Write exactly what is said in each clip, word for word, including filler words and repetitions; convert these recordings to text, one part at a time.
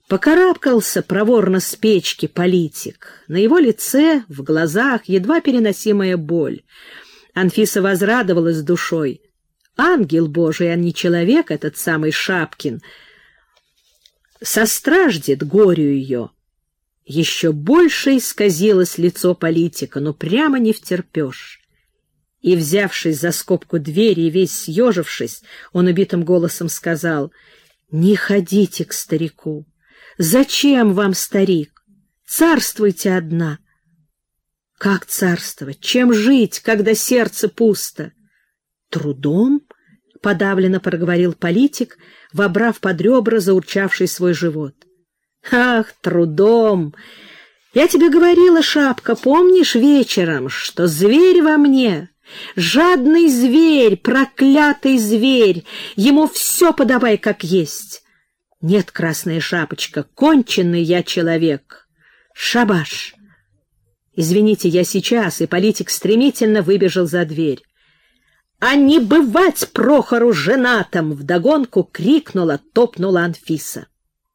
Покарабкался проворно с печки политик. На его лице, в глазах едва переносимая боль. Анфиса возрадовалась душой. Ангел Божий, а не человек, этот самый Шапкин, состраждет горю ее. Еще больше исказилось лицо политика, но прямо не втерпешь. И, взявшись за скобку двери и весь съежившись, он убитым голосом сказал: «Не ходите к старику. Зачем вам старик? Царствуйте одна». «Как царствовать? Чем жить, когда сердце пусто?» «Трудом?» — подавленно проговорил политик, вобрав под ребра заурчавший свой живот. «Ах, трудом! Я тебе говорила, Шапка, помнишь вечером, что зверь во мне, жадный зверь, проклятый зверь, ему все подавай как есть. Нет, Красная Шапочка, конченый я человек. Шабаш!» «Извините, я сейчас», и политик стремительно выбежал за дверь. «А не бывать Прохору женатым!» — вдогонку крикнула, топнула Анфиса.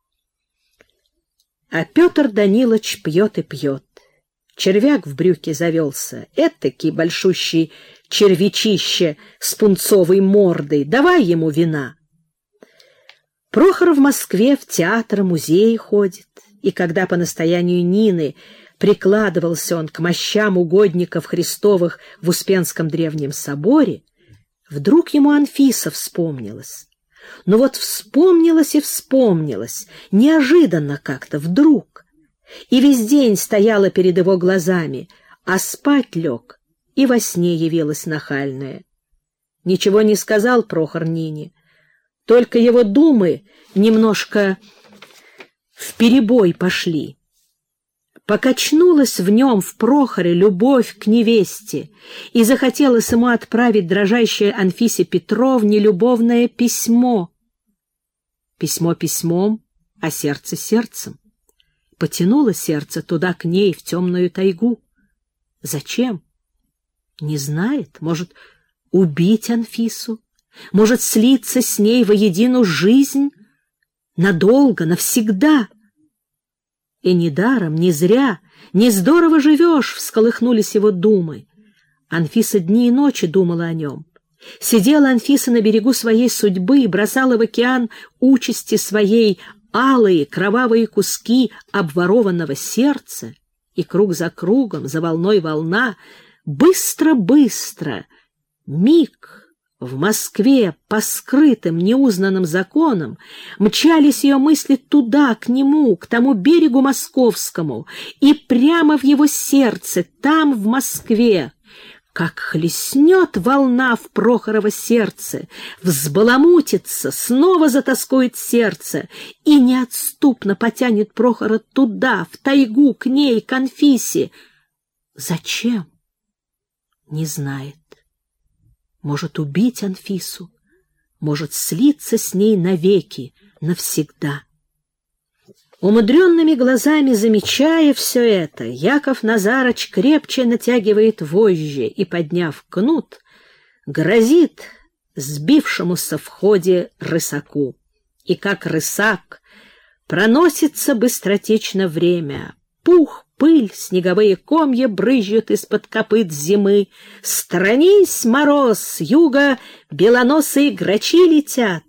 А Петр Данилович пьет и пьет. Червяк в брюке завелся, этакий большущий червячище с пунцовой мордой. Давай ему вина. Прохор в Москве в театр, музей ходит, и когда по настоянию Нины прикладывался он к мощам угодников Христовых в Успенском древнем соборе, вдруг ему Анфиса вспомнилась. Но вот вспомнилась и вспомнилась, неожиданно как-то, вдруг. И весь день стояла перед его глазами, а спать лег, и во сне явилась нахальная. Ничего не сказал Прохор Нине, только его думы немножко вперебой пошли. Покачнулась в нем, в Прохоре, любовь к невесте, и захотелось ему отправить дрожащей Анфисе Петровне любовное письмо. Письмо письмом, а сердце сердцем. Потянуло сердце туда, к ней, в темную тайгу. Зачем? Не знает. Может, убить Анфису? Может, слиться с ней воедино жизнь? Надолго, навсегда? И недаром, не зря, не здорово живешь, всколыхнулись его думы. Анфиса дни и ночи думала о нем. Сидела Анфиса на берегу своей судьбы и бросала в океан участи своей алые кровавые куски обворованного сердца, и круг за кругом, за волной волна, быстро-быстро, миг, в Москве по скрытым, неузнанным законам мчались ее мысли туда, к нему, к тому берегу московскому, и прямо в его сердце, там, в Москве, как хлестнет волна в Прохорово сердце, взбаламутится, снова затоскует сердце и неотступно потянет Прохора туда, в тайгу, к ней, к Анфисе. Зачем? Не знает. Может убить Анфису, может слиться с ней навеки, навсегда. Умудренными глазами замечая все это, Яков Назарыч крепче натягивает вожжи и, подняв кнут, грозит сбившемуся в ходе рысаку. И как рысак проносится быстротечно время. Пух, пыль, снеговые комья брызжут из-под копыт зимы. Сторонись, мороз, с юга белоносые грачи летят.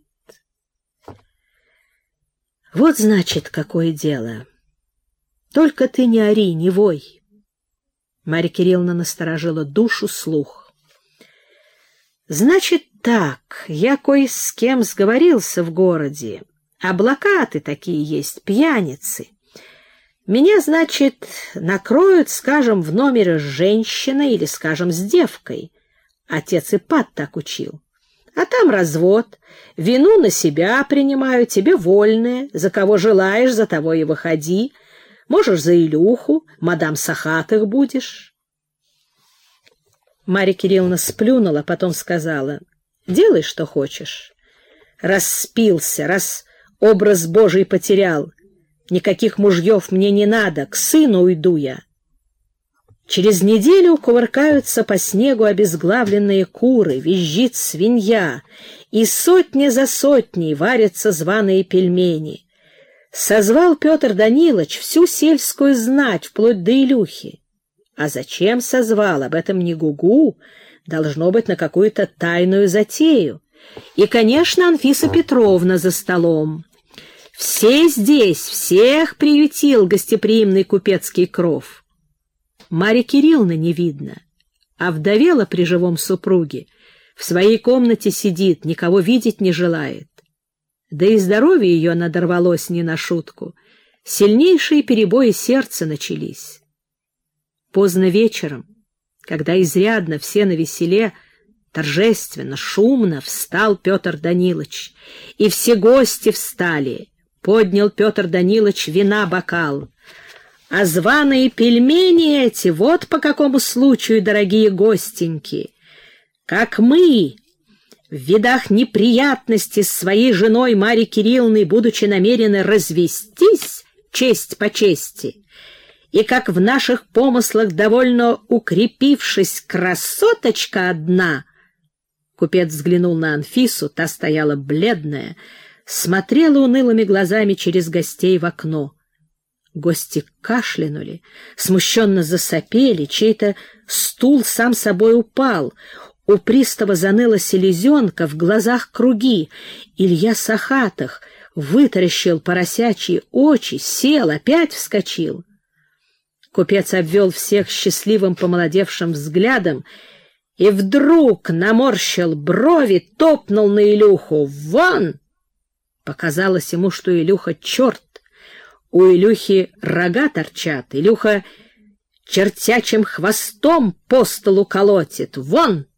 Вот, значит, какое дело. Только ты не ори, не вой. Марья Кирилловна насторожила душу, слух. Значит так, я кое с кем сговорился в городе. Облакаты такие есть, пьяницы. Меня, значит, накроют, скажем, в номере с женщиной или, скажем, с девкой. Отец Ипат так учил. А там развод, вину на себя принимаю, тебе вольное, за кого желаешь, за того и выходи. Можешь за Илюху, мадам Сахатых будешь. Марья Кирилловна сплюнула, потом сказала: делай, что хочешь. Раз спился, раз образ Божий потерял, никаких мужьев мне не надо, к сыну уйду я. Через неделю кувыркаются по снегу обезглавленные куры, визжит свинья, и сотня за сотней варятся званые пельмени. Созвал Петр Данилович всю сельскую знать, вплоть до Илюхи. А зачем созвал, об этом не гугу, должно быть на какую-то тайную затею. И, конечно, Анфиса Петровна за столом. Все здесь, всех приютил гостеприимный купецкий кров. Марьи Кирилловны не видно, а вдовела при живом супруге, в своей комнате сидит, никого видеть не желает. Да и здоровье ее надорвалось не на шутку. Сильнейшие перебои сердца начались. Поздно вечером, когда изрядно все навеселе, торжественно, шумно встал Петр Данилович, и все гости встали. Поднял Петр Данилович вина бокал. А званые пельмени эти, вот по какому случаю, дорогие гостеньки, как мы, в видах неприятности с своей женой Марьей Кирилловной, будучи намерены развестись, честь по чести, и как в наших помыслах довольно укрепившись красоточка одна. Купец взглянул на Анфису, та стояла бледная, смотрела унылыми глазами через гостей в окно. Гости кашлянули, смущенно засопели, чей-то стул сам собой упал. У пристава заныла селезенка, в глазах круги. Илья Сахатых вытаращил поросячьи очи, сел, опять вскочил. Купец обвел всех счастливым помолодевшим взглядом и вдруг наморщил брови, топнул на Илюху. «Вон!» Показалось ему, что Илюха черт. У Илюхи рога торчат. Илюха чертячим хвостом по столу колотит. «Вон!»